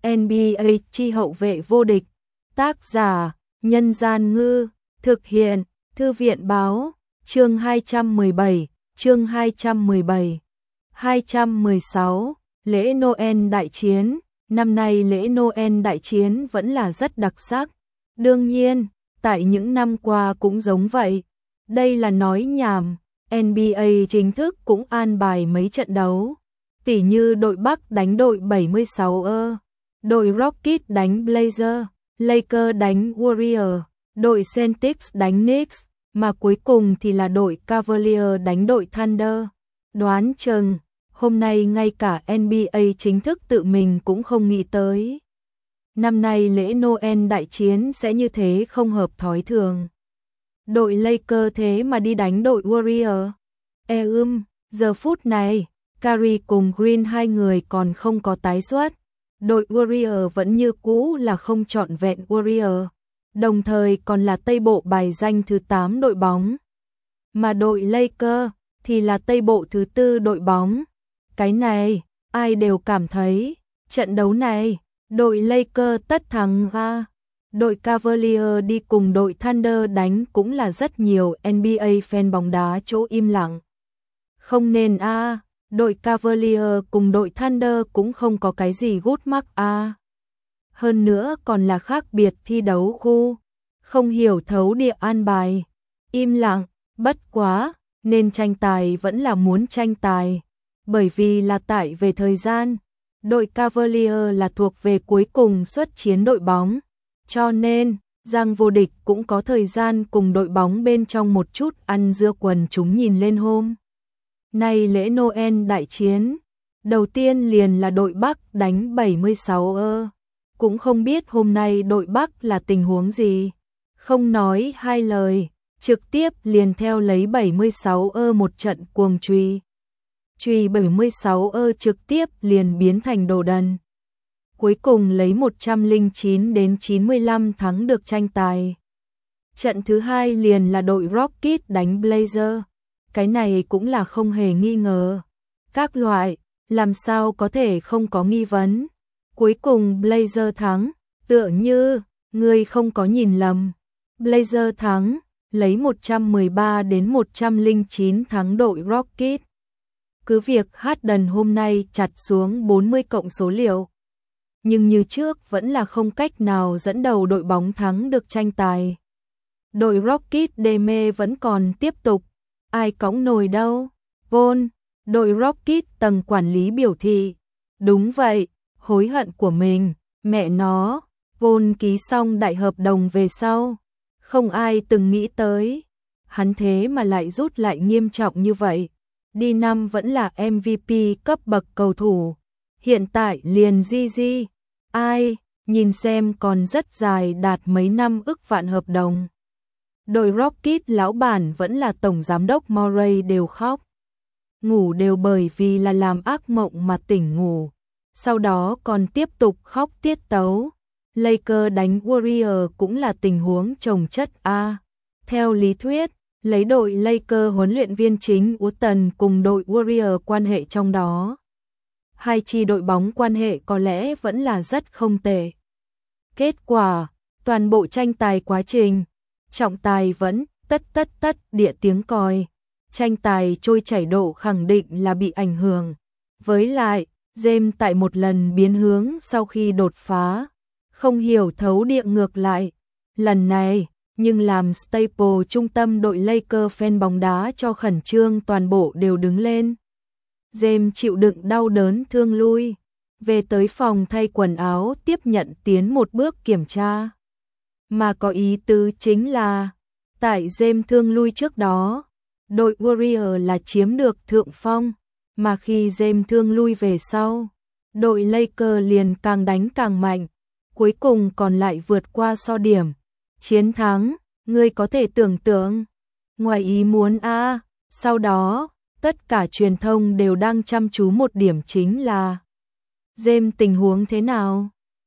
NBA chi hậu vệ vô địch. Tác giả: Nhân Gian Ngư. Thực hiện: Thư viện Báo. Chương 217. Chương 217. 216. Lễ Noel đại chiến. Năm nay lễ Noel đại chiến vẫn là rất đặc sắc. Đương nhiên, tại những năm qua cũng giống vậy. Đây là nói nhảm, NBA chính thức cũng an bài mấy trận đấu. Tỉ như đội Bắc đánh đội 76ers, đội Rockets đánh Blazers, Lakers đánh Warriors, đội Celtics đánh Knicks, mà cuối cùng thì là đội Cavaliers đánh đội Thunder. Đoán chừng, hôm nay ngay cả NBA chính thức tự mình cũng không nghĩ tới. Năm nay lễ Noel đại chiến sẽ như thế không hợp thói thường. Đội Lakers thế mà đi đánh đội Warriors. Giờ phút này, Curry cùng Green hai người còn không có tái xuất. Đội Warriors vẫn như cũ là không trọn vẹn Warriors, đồng thời còn là Tây Bộ bài danh thứ 8 đội bóng. Mà đội Lakers thì là Tây Bộ thứ 4 đội bóng. Cái này, ai đều cảm thấy, trận đấu này, đội Lakers tất thắng a. Đội Cavaliers đi cùng đội Thunder đánh cũng là rất nhiều NBA fan bóng đá chỗ im lặng. Không nên a, đội Cavaliers cùng đội Thunder cũng không có cái gì gút mắc a. Hơn nữa còn là khác biệt thi đấu khu, không hiểu thấu địa an bài. Im lặng, bất quá, nên tranh tài vẫn là muốn tranh tài. Bởi vì là tại về thời gian, đội Cavaliers là thuộc về cuối cùng xuất chiến đội bóng. Cho nên, giang vô địch cũng có thời gian cùng đội bóng bên trong một chút ăn dưa quần chúng nhìn lên hôm. Nay lễ Noel đại chiến, đầu tiên liền là đội Bắc đánh 76ers. Cũng không biết hôm nay đội Bắc là tình huống gì. Không nói hai lời, trực tiếp liền theo lấy 76ers một trận cuồng truy. Truy 76ers trực tiếp liền biến thành đồ đần. Cuối cùng lấy 109-95 thắng được tranh tài. Trận thứ hai liền là đội Rockets đánh Blazers. Cái này cũng là không hề nghi ngờ. Các loại, làm sao có thể không có nghi vấn. Cuối cùng Blazers thắng, tựa như, người không có nhìn lầm. Blazers thắng, lấy 113-109 thắng đội Rockets. Cứ việc Harden hôm nay chặt xuống 40 cộng số liệu. Nhưng như trước vẫn là không cách nào dẫn đầu đội bóng thắng được tranh tài. Đội Rockets đê mê vẫn còn tiếp tục. Ai cõng nồi đâu? Von, đội Rockets tầng quản lý biểu thị. Đúng vậy, hối hận của mình, mẹ nó. Von ký xong đại hợp đồng về sau. Không ai từng nghĩ tới. Hắn thế mà lại rút lại nghiêm trọng như vậy. Đi năm vẫn là MVP cấp bậc cầu thủ. Hiện tại liền GG. Ai, nhìn xem còn rất dài đạt mấy năm ức vạn hợp đồng. Đội Rockets lão bản vẫn là tổng giám đốc Morey đều khóc. Ngủ đều bởi vì là làm ác mộng mà tỉnh ngủ. Sau đó còn tiếp tục khóc tiết tấu. Lakers đánh Warriors cũng là tình huống chồng chất a. Theo lý thuyết, lấy đội Lakers huấn luyện viên chính Uton cùng đội Warriors quan hệ trong đó. Hai chi đội bóng quan hệ có lẽ vẫn là rất không tệ. Kết quả, toàn bộ tranh tài quá trình, trọng tài vẫn tất địa tiếng còi. Tranh tài trôi chảy độ khẳng định là bị ảnh hưởng. Với lại, James tại một lần biến hướng sau khi đột phá, không hiểu thấu địa ngược lại. Lần này, nhưng làm Staples trung tâm đội Lakers fan bóng đá cho khẩn trương toàn bộ đều đứng lên. James chịu đựng đau đớn thương lui, về tới phòng thay quần áo tiếp nhận tiến một bước kiểm tra. Mà có ý tứ chính là, tại James thương lui trước đó, đội Warriors là chiếm được thượng phong, mà khi James thương lui về sau, đội Lakers liền càng đánh càng mạnh, cuối cùng còn lại vượt qua so điểm. Chiến thắng, ngươi có thể tưởng tượng, ngoài ý muốn a. Sau đó, tất cả truyền thông đều đang chăm chú một điểm chính là James tình huống thế nào?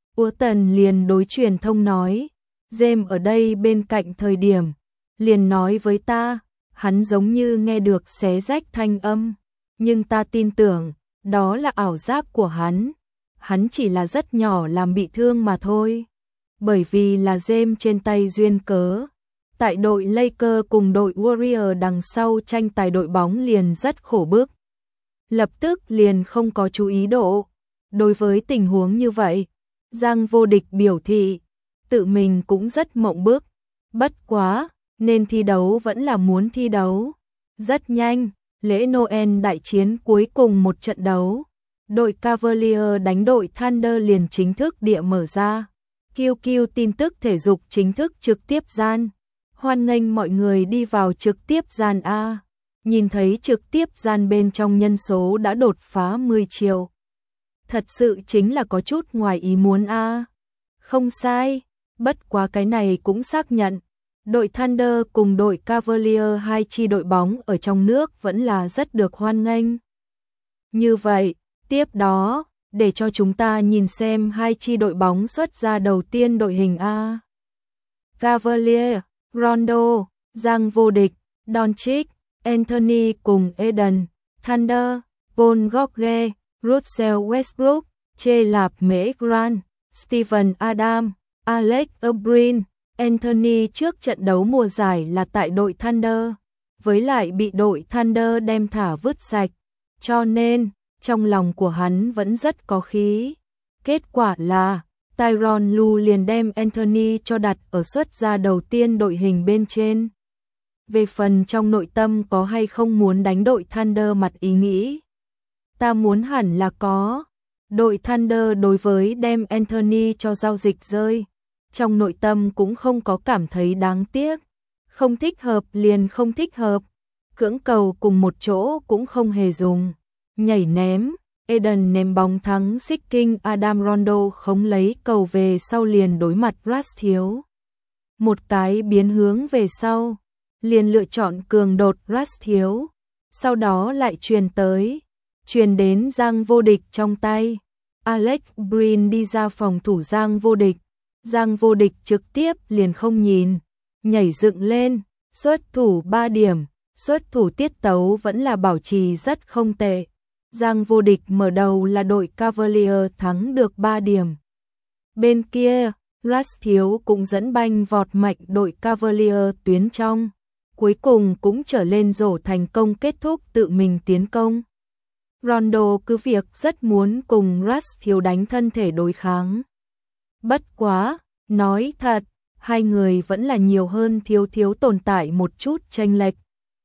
Uton liền đối truyền thông nói, James ở đây bên cạnh thời điểm, liền nói với ta, hắn giống như nghe được xé rách thanh âm, nhưng ta tin tưởng, đó là ảo giác của hắn. hắn chỉ là rất nhỏ làm bị thương mà thôi. Bởi vì là James trên tay duyên cớ. Tại đội Lakers cùng đội Warriors đằng sau tranh tài đội bóng liền rất khổ bức. Lập tức liền không có chú ý độ. Đối với tình huống như vậy, Giang Vô Địch biểu thị, tự mình cũng rất mộng bức. Bất quá, nên thi đấu vẫn là muốn thi đấu. Rất nhanh, lễ Noel đại chiến cuối cùng một trận đấu. Đội Cavaliers đánh đội Thunder liền chính thức địa mở ra. QQ tin tức thể dục chính thức trực tiếp gian. Hoan nghênh mọi người đi vào trực tiếp gian A. Nhìn thấy trực tiếp gian bên trong nhân số đã đột phá 10 triệu. Thật sự chính là có chút ngoài ý muốn A. Không sai, bất quá cái này cũng xác nhận. Đội Thunder cùng đội Cavaliers hai chi đội bóng ở trong nước vẫn là rất được hoan nghênh. Như vậy, tiếp đó, để cho chúng ta nhìn xem hai chi đội bóng xuất ra đầu tiên đội hình A. Cavaliers, Rondo, Giang Vô Địch, Doncic, Anthony cùng Eden, Thunder, Paul George, Russell Westbrook, Caleb McGrant, Steven Adams, Alex O'Brien. Anthony trước trận đấu mùa giải là tại đội Thunder, với lại bị đội Thunder đem thả vứt sạch, cho nên trong lòng của hắn vẫn rất có khí. Kết quả là Tyronn Lue liền đem Anthony cho đặt ở xuất ra đầu tiên đội hình bên trên. Về phần trong nội tâm có hay không muốn đánh đội Thunder mặt ý nghĩ, ta muốn hẳn là có. Đội Thunder đối với đem Anthony cho giao dịch rơi, trong nội tâm cũng không có cảm thấy đáng tiếc. Không thích hợp liền không thích hợp, cưỡng cầu cùng một chỗ cũng không hề dùng. Nhảy ném, Eden ném bóng thắng xích kinh Adam Rondo không lấy cầu về sau liền đối mặt Russ thiếu. Một cái biến hướng về sau, liền lựa chọn cường đột Russ thiếu. Sau đó lại truyền đến Giang Vô Địch trong tay. Alex O'Brien đi ra phòng thủ Giang Vô Địch. Giang Vô Địch trực tiếp liền không nhìn, nhảy dựng lên, xuất thủ 3 điểm, xuất thủ tiết tấu vẫn là bảo trì rất không tệ. Giang Vô Địch mở đầu là đội Cavaliers thắng được 3 điểm. Bên kia, Russ thiếu cũng dẫn banh vọt mạnh đội Cavaliers tuyến trong, cuối cùng cũng trở lên rổ thành công kết thúc tự mình tiến công. Rondo cứ việc rất muốn cùng Russ thiếu đánh thân thể đối kháng. Bất quá, nói thật, hai người vẫn là nhiều hơn thiếu tồn tại một chút chênh lệch.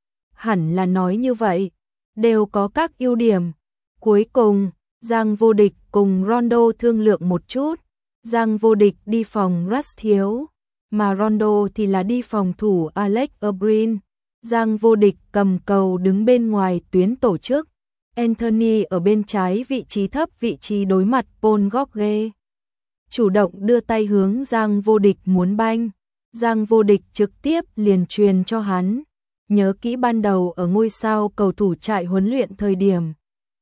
Hẳn là nói như vậy, đều có các ưu điểm. Cuối cùng, Giang Vô Địch cùng Rondo thương lượng một chút. Giang Vô Địch đi phòng Russ thiếu, mà Rondo thì là đi phòng thủ Alex O'Brien. Giang Vô Địch cầm cầu đứng bên ngoài tuyến tổ chức. Anthony ở bên trái vị trí thấp vị trí đối mặt Paul George. Chủ động đưa tay hướng Giang Vô Địch muốn banh. Giang Vô Địch trực tiếp liền truyền cho hắn. Nhớ kỹ ban đầu ở ngôi sao cầu thủ trại huấn luyện thời điểm.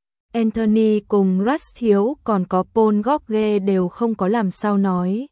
Anthony cùng Russ thiếu còn có Paul George đều không có làm sao nói.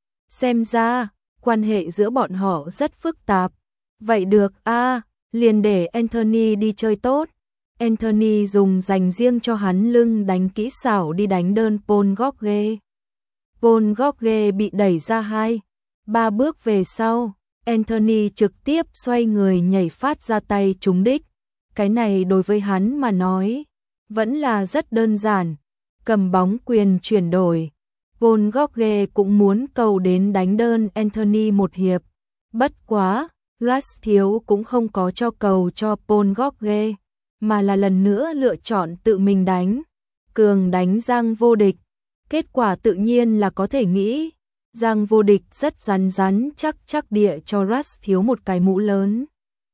Xem ra, quan hệ giữa bọn họ rất phức tạp. Vậy được liền để Anthony đi chơi tốt. Anthony dùng dành riêng cho hắn lưng đánh kỹ xảo đi đánh đơn Paul George. Paul George bị đẩy ra 2-3 bước về sau, Anthony trực tiếp xoay người nhảy phát ra tay trúng đích. Cái này đối với hắn mà nói, vẫn là rất đơn giản. Cầm bóng quyền chuyển đổi. Paul George cũng muốn cầu đến đánh đơn Anthony một hiệp. Bất quá, Russ thiếu cũng không có cho cầu cho Paul George, mà là lần nữa lựa chọn tự mình đánh. Cường đánh Giang Vô Địch. Kết quả tự nhiên là có thể nghĩ, Giang Vô Địch rất rắn chắc địa cho Russ thiếu một cái mũ lớn.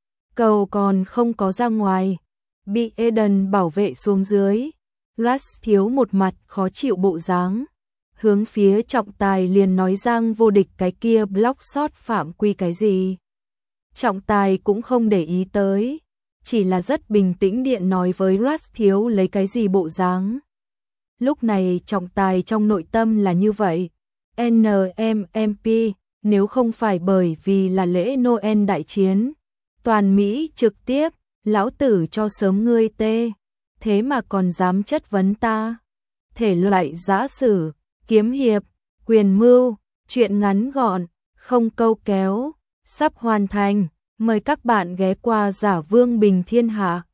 Cầu còn không có ra ngoài, bị Eden bảo vệ xuống dưới. Russ thiếu một mặt khó chịu bộ dáng, hướng phía trọng tài liền nói Giang Vô Địch cái kia block shot phạm quy cái gì. Trọng tài cũng không để ý tới, chỉ là rất bình tĩnh điện nói với Russ thiếu lấy cái gì bộ dáng. Lúc này trọng tài trong nội tâm là như vậy. NMMP, nếu không phải bởi vì là lễ Noel đại chiến, toàn Mỹ trực tiếp, lão tử cho sớm ngươi tê, thế mà còn dám chất vấn ta. thể loại giã sử, kiếm hiệp, quyền mưu, truyện ngắn gọn, không câu kéo, sắp hoàn thành. Mời các bạn ghé qua Giả Vương Bình Thiên Hạ.